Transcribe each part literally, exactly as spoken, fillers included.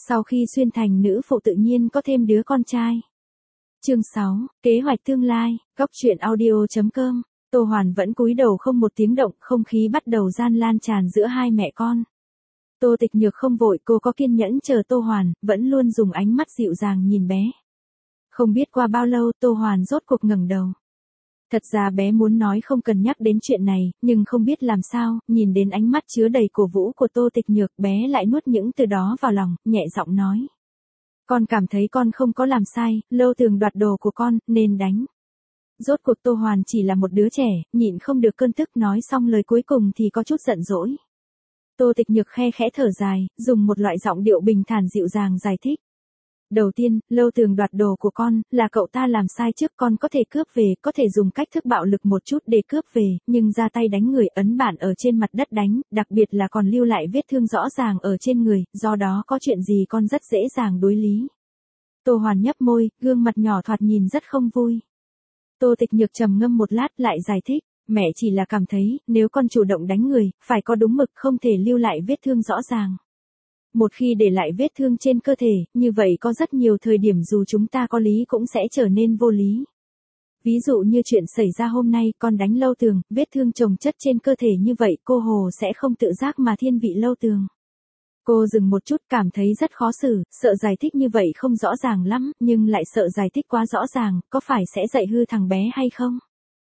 Sau khi xuyên thành nữ phụ tự nhiên có thêm đứa con trai. Chương sáu, kế hoạch tương lai, góc truyện audio chấm com. Tô Hoàn vẫn cúi đầu không một tiếng động, không khí bắt đầu gian lan tràn giữa hai mẹ con. Tô Tịch Nhược không vội, cô có kiên nhẫn chờ Tô Hoàn, vẫn luôn dùng ánh mắt dịu dàng nhìn bé. Không biết qua bao lâu Tô Hoàn rốt cuộc ngẩng đầu. Thật ra bé muốn nói không cần nhắc đến chuyện này, nhưng không biết làm sao, nhìn đến ánh mắt chứa đầy cổ vũ của Tô Tịch Nhược, bé lại nuốt những từ đó vào lòng, nhẹ giọng nói. Con cảm thấy con không có làm sai, Lâu Tường đoạt đồ của con, nên đánh. Rốt cuộc Tô Hoàn chỉ là một đứa trẻ, nhịn không được cơn tức, nói xong lời cuối cùng thì có chút giận dỗi. Tô Tịch Nhược khe khẽ thở dài, dùng một loại giọng điệu bình thản dịu dàng giải thích. Đầu tiên, Lâu Tường đoạt đồ của con, là cậu ta làm sai trước, con có thể cướp về, có thể dùng cách thức bạo lực một chút để cướp về, nhưng ra tay đánh người, ấn bản ở trên mặt đất đánh, đặc biệt là còn lưu lại vết thương rõ ràng ở trên người, do đó có chuyện gì con rất dễ dàng đối lý. Tô Hoàn nhấp môi, gương mặt nhỏ thoạt nhìn rất không vui. Tô Tịch Nhược trầm ngâm một lát lại giải thích, mẹ chỉ là cảm thấy, nếu con chủ động đánh người, phải có đúng mực, không thể lưu lại vết thương rõ ràng. Một khi để lại vết thương trên cơ thể, như vậy có rất nhiều thời điểm dù chúng ta có lý cũng sẽ trở nên vô lý. Ví dụ như chuyện xảy ra hôm nay, con đánh Lâu Tường, vết thương chồng chất trên cơ thể như vậy, cô Hồ sẽ không tự giác mà thiên vị Lâu Tường. Cô dừng một chút, cảm thấy rất khó xử, sợ giải thích như vậy không rõ ràng lắm, nhưng lại sợ giải thích quá rõ ràng, có phải sẽ dạy hư thằng bé hay không?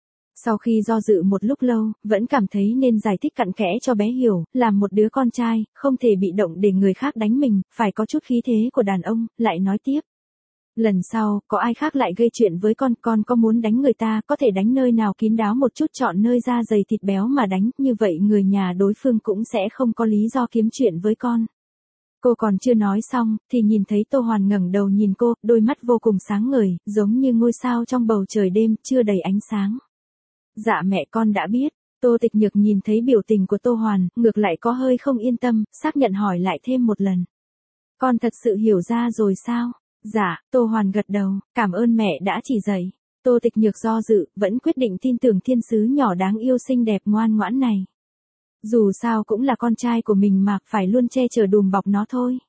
Sau khi do dự một lúc lâu, vẫn cảm thấy nên giải thích cặn kẽ cho bé hiểu, làm một đứa con trai, không thể bị động để người khác đánh mình, phải có chút khí thế của đàn ông, lại nói tiếp. Lần sau, có ai khác lại gây chuyện với con, con có muốn đánh người ta, có thể đánh nơi nào kín đáo một chút, chọn nơi da dày thịt béo mà đánh, như vậy người nhà đối phương cũng sẽ không có lý do kiếm chuyện với con. Cô còn chưa nói xong, thì nhìn thấy Tô Hoàn ngẩng đầu nhìn cô, đôi mắt vô cùng sáng ngời, giống như ngôi sao trong bầu trời đêm, chưa đầy ánh sáng. Dạ mẹ, con đã biết. Tô Tịch Nhược nhìn thấy biểu tình của Tô Hoàn, ngược lại có hơi không yên tâm, xác nhận hỏi lại thêm một lần. Con thật sự hiểu ra rồi sao? Dạ, Tô Hoàn gật đầu, cảm ơn mẹ đã chỉ dạy. Tô Tịch Nhược do dự, vẫn quyết định tin tưởng thiên sứ nhỏ đáng yêu xinh đẹp ngoan ngoãn này. Dù sao cũng là con trai của mình mà, phải luôn che chở đùm bọc nó thôi.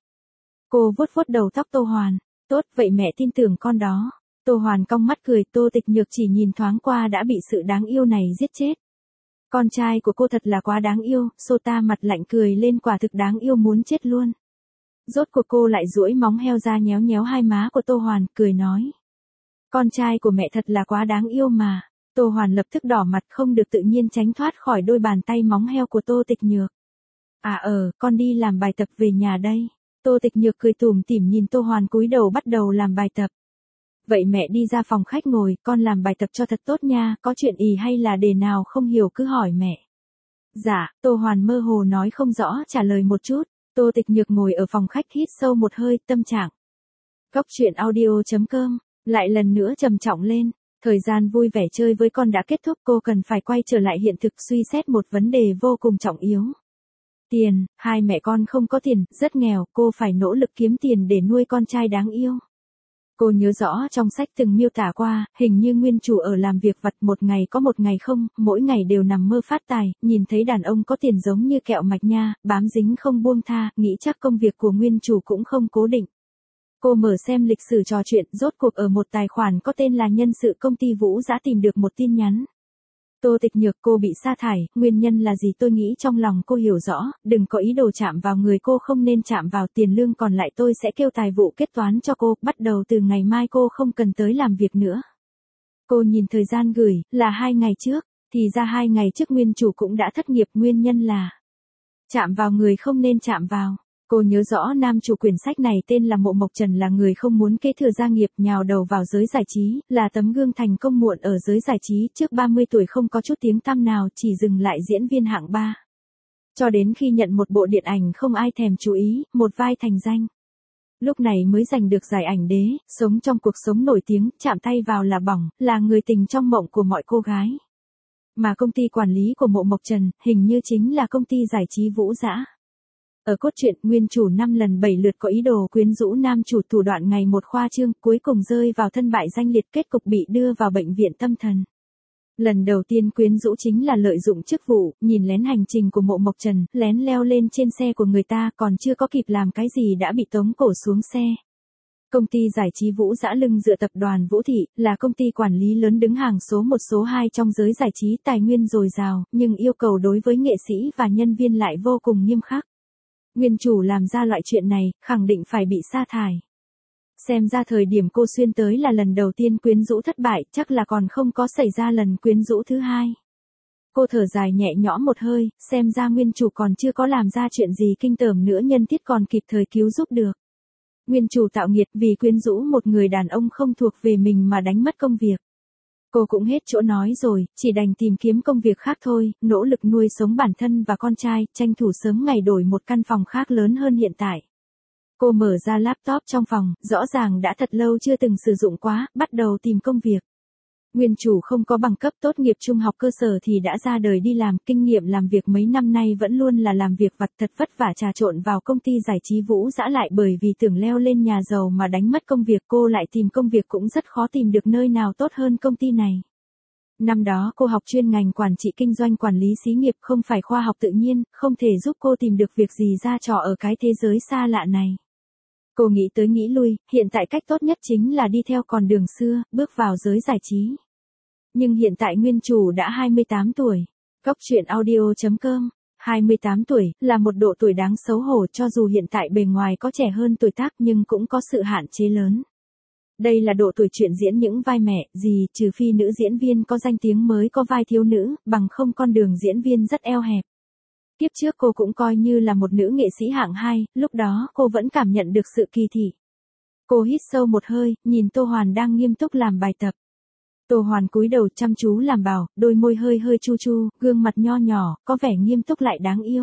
Cô vuốt vuốt đầu tóc Tô Hoàn. Tốt, vậy mẹ tin tưởng con đó. Tô Hoàn cong mắt cười, Tô Tịch Nhược chỉ nhìn thoáng qua đã bị sự đáng yêu này giết chết. Con trai của cô thật là quá đáng yêu, Sota mặt lạnh cười lên, quả thực đáng yêu muốn chết luôn. Rốt cuộc cô lại duỗi móng heo ra nhéo nhéo hai má của Tô Hoàn, cười nói. Con trai của mẹ thật là quá đáng yêu mà. Tô Hoàn lập tức đỏ mặt, không được tự nhiên tránh thoát khỏi đôi bàn tay móng heo của Tô Tịch Nhược. À ờ, con đi làm bài tập về nhà đây. Tô Tịch Nhược cười tủm tỉm nhìn Tô Hoàn cúi đầu bắt đầu làm bài tập. Vậy mẹ đi ra phòng khách ngồi, con làm bài tập cho thật tốt nha, có chuyện ý hay là đề nào không hiểu cứ hỏi mẹ. Dạ, Tô Hoàn mơ hồ nói không rõ, trả lời một chút. Tô Tịch Nhược ngồi ở phòng khách hít sâu một hơi, tâm trạng. Góc truyện audio chấm com, lại lần nữa trầm trọng lên. Thời gian vui vẻ chơi với con đã kết thúc, cô cần phải quay trở lại hiện thực, suy xét một vấn đề vô cùng trọng yếu. Tiền, hai mẹ con không có tiền, rất nghèo, cô phải nỗ lực kiếm tiền để nuôi con trai đáng yêu. Cô nhớ rõ trong sách từng miêu tả qua, hình như nguyên chủ ở làm việc vặt, một ngày có một ngày không, mỗi ngày đều nằm mơ phát tài, nhìn thấy đàn ông có tiền giống như kẹo mạch nha, bám dính không buông tha, nghĩ chắc công việc của nguyên chủ cũng không cố định. Cô mở xem lịch sử trò chuyện, rốt cuộc ở một tài khoản có tên là nhân sự công ty Vũ Dã tìm được một tin nhắn. Tô Tịch Nhược, cô bị sa thải, nguyên nhân là gì? Tôi nghĩ trong lòng cô hiểu rõ, đừng có ý đồ chạm vào người cô không nên chạm vào, tiền lương còn lại tôi sẽ kêu tài vụ kết toán cho cô, bắt đầu từ ngày mai cô không cần tới làm việc nữa. Cô nhìn thời gian gửi, là hai ngày trước, thì ra hai ngày trước nguyên chủ cũng đã thất nghiệp, nguyên nhân là chạm vào người không nên chạm vào. Cô nhớ rõ nam chủ quyển sách này tên là Mộ Mộc Trần, là người không muốn kế thừa gia nghiệp, nhào đầu vào giới giải trí, là tấm gương thành công muộn ở giới giải trí, trước ba mươi tuổi không có chút tiếng tăm nào, chỉ dừng lại diễn viên hạng ba. Cho đến khi nhận một bộ điện ảnh không ai thèm chú ý, một vai thành danh. Lúc này mới giành được giải ảnh đế, sống trong cuộc sống nổi tiếng, chạm tay vào là bỏng, là người tình trong mộng của mọi cô gái. Mà công ty quản lý của Mộ Mộc Trần, hình như chính là công ty giải trí Vũ Dã. Ở cốt truyện, nguyên chủ năm lần bảy lượt có ý đồ quyến rũ nam chủ, thủ đoạn ngày một khoa trương, cuối cùng rơi vào thân bại danh liệt, kết cục bị đưa vào bệnh viện tâm thần. Lần đầu tiên quyến rũ chính là lợi dụng chức vụ, nhìn lén hành trình của Mộ Mộc Trần, lén leo lên trên xe của người ta, còn chưa có kịp làm cái gì đã bị tống cổ xuống xe. Công ty giải trí Vũ Dã lưng dựa tập đoàn Vũ Thị, là công ty quản lý lớn đứng hàng số một số hai trong giới giải trí, tài nguyên dồi dào, nhưng yêu cầu đối với nghệ sĩ và nhân viên lại vô cùng nghiêm khắc. Nguyên chủ làm ra loại chuyện này, khẳng định phải bị sa thải. Xem ra thời điểm cô xuyên tới là lần đầu tiên quyến rũ thất bại, chắc là còn không có xảy ra lần quyến rũ thứ hai. Cô thở dài nhẹ nhõm một hơi, xem ra nguyên chủ còn chưa có làm ra chuyện gì kinh tởm nữa, nhân tiết còn kịp thời cứu giúp được. Nguyên chủ tạo nghiệt vì quyến rũ một người đàn ông không thuộc về mình mà đánh mất công việc. Cô cũng hết chỗ nói rồi, chỉ đành tìm kiếm công việc khác thôi, nỗ lực nuôi sống bản thân và con trai, tranh thủ sớm ngày đổi một căn phòng khác lớn hơn hiện tại. Cô mở ra laptop trong phòng, rõ ràng đã thật lâu chưa từng sử dụng quá, bắt đầu tìm công việc. Nguyên chủ không có bằng cấp tốt nghiệp trung học cơ sở thì đã ra đời đi làm, kinh nghiệm làm việc mấy năm nay vẫn luôn là làm việc vặt, thật vất vả trà trộn vào công ty giải trí Vũ Dã, lại bởi vì tưởng leo lên nhà giàu mà đánh mất công việc. Cô lại tìm công việc cũng rất khó tìm được nơi nào tốt hơn công ty này. Năm đó cô học chuyên ngành quản trị kinh doanh, quản lý xí nghiệp, không phải khoa học tự nhiên, không thể giúp cô tìm được việc gì ra trò ở cái thế giới xa lạ này. Cô nghĩ tới nghĩ lui, hiện tại cách tốt nhất chính là đi theo con đường xưa, bước vào giới giải trí. Nhưng hiện tại nguyên chủ đã hai mươi tám tuổi. Cóc truyện audio chấm com. hai mươi tám tuổi, là một độ tuổi đáng xấu hổ, cho dù hiện tại bề ngoài có trẻ hơn tuổi tác nhưng cũng có sự hạn chế lớn. Đây là độ tuổi chuyện diễn những vai mẹ, gì, trừ phi nữ diễn viên có danh tiếng mới có vai thiếu nữ, bằng không con đường diễn viên rất eo hẹp. Kiếp trước cô cũng coi như là một nữ nghệ sĩ hạng hai, lúc đó cô vẫn cảm nhận được sự kỳ thị. Cô hít sâu một hơi, nhìn Tô Hoàn đang nghiêm túc làm bài tập. Tô Hoàn cúi đầu chăm chú làm bảo, đôi môi hơi hơi chu chu, gương mặt nho nhỏ, có vẻ nghiêm túc lại đáng yêu.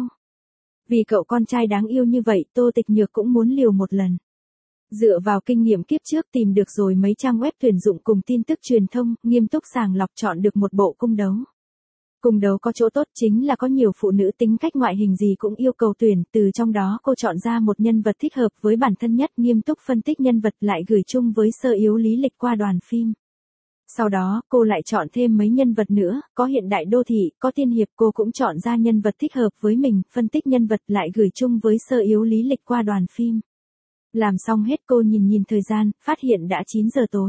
Vì cậu con trai đáng yêu như vậy, Tô Tịch Nhược cũng muốn liều một lần. Dựa vào kinh nghiệm kiếp trước tìm được rồi mấy trang web tuyển dụng cùng tin tức truyền thông, nghiêm túc sàng lọc chọn được một bộ cung đấu. Cung đấu có chỗ tốt chính là có nhiều phụ nữ tính cách ngoại hình gì cũng yêu cầu tuyển, từ trong đó cô chọn ra một nhân vật thích hợp với bản thân nhất, nghiêm túc phân tích nhân vật lại gửi chung với sơ yếu lý lịch qua đoàn phim. Sau đó, cô lại chọn thêm mấy nhân vật nữa, có hiện đại đô thị, có tiên hiệp, cô cũng chọn ra nhân vật thích hợp với mình, phân tích nhân vật lại gửi chung với sơ yếu lý lịch qua đoàn phim. Làm xong hết cô nhìn nhìn thời gian, phát hiện đã chín giờ tối.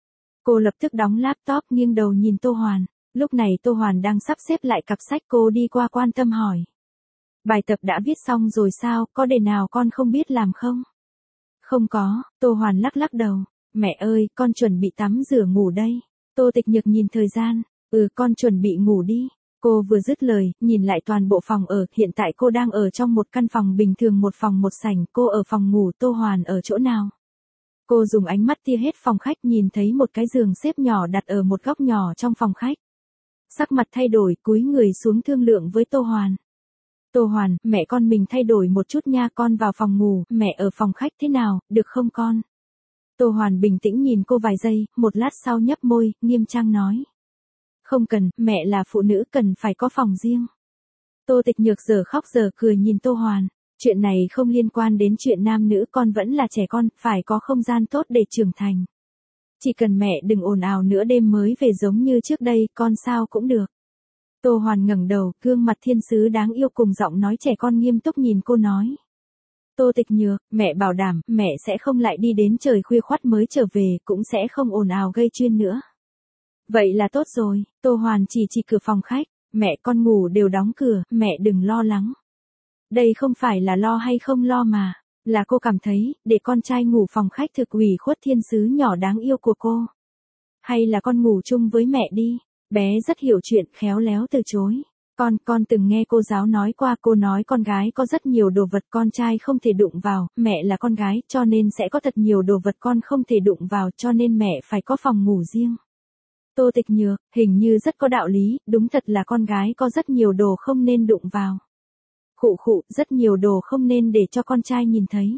Cô lập tức đóng laptop, nghiêng đầu nhìn Tô Hoàn. Lúc này Tô Hoàn đang sắp xếp lại cặp sách, cô đi qua quan tâm hỏi. Bài tập đã viết xong rồi sao, có đề nào con không biết làm không? Không có, Tô Hoàn lắc lắc đầu. Mẹ ơi, con chuẩn bị tắm rửa ngủ đây. Tô Tịch Nhược nhìn thời gian. Ừ, con chuẩn bị ngủ đi. Cô vừa dứt lời, nhìn lại toàn bộ phòng ở, hiện tại cô đang ở trong một căn phòng bình thường, một phòng một sảnh, cô ở phòng ngủ, Tô Hoàn ở chỗ nào? Cô dùng ánh mắt tia hết phòng khách, nhìn thấy một cái giường xếp nhỏ đặt ở một góc nhỏ trong phòng khách. Sắc mặt thay đổi, cúi người xuống thương lượng với Tô Hoàn. Tô Hoàn, mẹ con mình thay đổi một chút nha, con vào phòng ngủ, mẹ ở phòng khách thế nào, được không con? Tô Hoàn bình tĩnh nhìn cô vài giây, một lát sau nhấp môi, nghiêm trang nói. Không cần, mẹ là phụ nữ cần phải có phòng riêng. Tô Tịch Nhược giờ khóc giờ cười nhìn Tô Hoàn. Chuyện này không liên quan đến chuyện nam nữ, con vẫn là trẻ con, phải có không gian tốt để trưởng thành. Chỉ cần mẹ đừng ồn ào nữa, đêm mới về giống như trước đây, con sao cũng được. Tô Hoàn ngẩng đầu, gương mặt thiên sứ đáng yêu cùng giọng nói trẻ con nghiêm túc nhìn cô nói. Tô Tịch Nhược, mẹ bảo đảm, mẹ sẽ không lại đi đến trời khuya khoắt mới trở về, cũng sẽ không ồn ào gây chuyện nữa. Vậy là tốt rồi, Tô Hoàn chỉ chỉ cửa phòng khách, mẹ con ngủ đều đóng cửa, mẹ đừng lo lắng. Đây không phải là lo hay không lo mà, là cô cảm thấy, để con trai ngủ phòng khách thực ủy khuất thiên sứ nhỏ đáng yêu của cô. Hay là con ngủ chung với mẹ đi, bé rất hiểu chuyện, khéo léo từ chối. Con, con từng nghe cô giáo nói qua, cô nói con gái có rất nhiều đồ vật con trai không thể đụng vào, mẹ là con gái, cho nên sẽ có thật nhiều đồ vật con không thể đụng vào, cho nên mẹ phải có phòng ngủ riêng. Tô Tịch Nhược, hình như rất có đạo lý, đúng thật là con gái có rất nhiều đồ không nên đụng vào. Khụ khụ, rất nhiều đồ không nên để cho con trai nhìn thấy.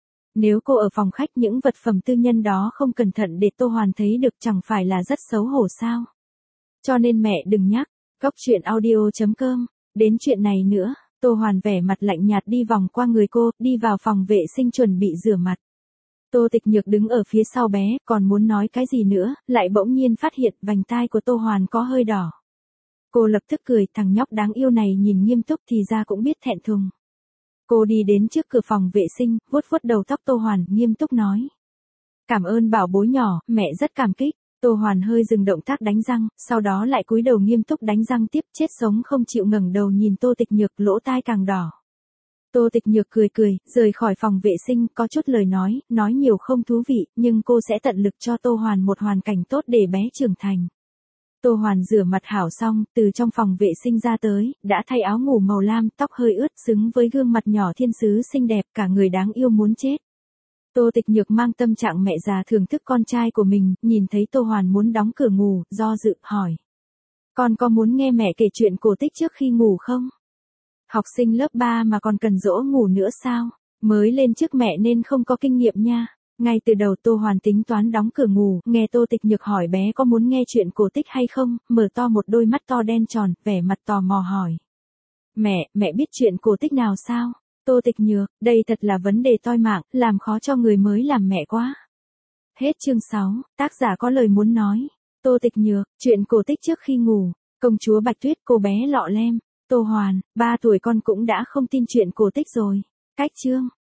Nếu cô ở phòng khách những vật phẩm tư nhân đó không cẩn thận để Tô Hoàn thấy được, chẳng phải là rất xấu hổ sao? Cho nên mẹ đừng nhắc. Cóc truyện audio chấm com. Đến chuyện này nữa, Tô Hoàn vẻ mặt lạnh nhạt đi vòng qua người cô, đi vào phòng vệ sinh chuẩn bị rửa mặt. Tô Tịch Nhược đứng ở phía sau bé, còn muốn nói cái gì nữa, lại bỗng nhiên phát hiện vành tai của Tô Hoàn có hơi đỏ. Cô lập tức cười, thằng nhóc đáng yêu này nhìn nghiêm túc thì ra cũng biết thẹn thùng. Cô đi đến trước cửa phòng vệ sinh, vuốt vuốt đầu tóc Tô Hoàn, nghiêm túc nói. Cảm ơn bảo bối nhỏ, mẹ rất cảm kích. Tô Hoàn hơi dừng động tác đánh răng, sau đó lại cúi đầu nghiêm túc đánh răng tiếp, chết sống không chịu ngẩng đầu nhìn Tô Tịch Nhược, lỗ tai càng đỏ. Tô Tịch Nhược cười cười, rời khỏi phòng vệ sinh, có chút lời nói, nói nhiều không thú vị, nhưng cô sẽ tận lực cho Tô Hoàn một hoàn cảnh tốt để bé trưởng thành. Tô Hoàn rửa mặt hảo xong, từ trong phòng vệ sinh ra tới, đã thay áo ngủ màu lam, tóc hơi ướt, xứng với gương mặt nhỏ thiên sứ xinh đẹp, cả người đáng yêu muốn chết. Tô Tịch Nhược mang tâm trạng mẹ già thưởng thức con trai của mình, nhìn thấy Tô Hoàn muốn đóng cửa ngủ, do dự, hỏi. Con có muốn nghe mẹ kể chuyện cổ tích trước khi ngủ không? Học sinh lớp ba mà còn cần dỗ ngủ nữa sao? Mới lên trước mẹ nên không có kinh nghiệm nha. Ngay từ đầu Tô Hoàn tính toán đóng cửa ngủ, nghe Tô Tịch Nhược hỏi bé có muốn nghe chuyện cổ tích hay không, mở to một đôi mắt to đen tròn, vẻ mặt tò mò hỏi. Mẹ, mẹ biết chuyện cổ tích nào sao? Tô Tịch Nhược, đây thật là vấn đề toi mạng, làm khó cho người mới làm mẹ quá. Hết chương sáu, tác giả có lời muốn nói. Tô Tịch Nhược, chuyện cổ tích trước khi ngủ. Công chúa Bạch Tuyết, cô bé lọ lem. Tô Hoàn, ba tuổi con cũng đã không tin chuyện cổ tích rồi. Cách chương.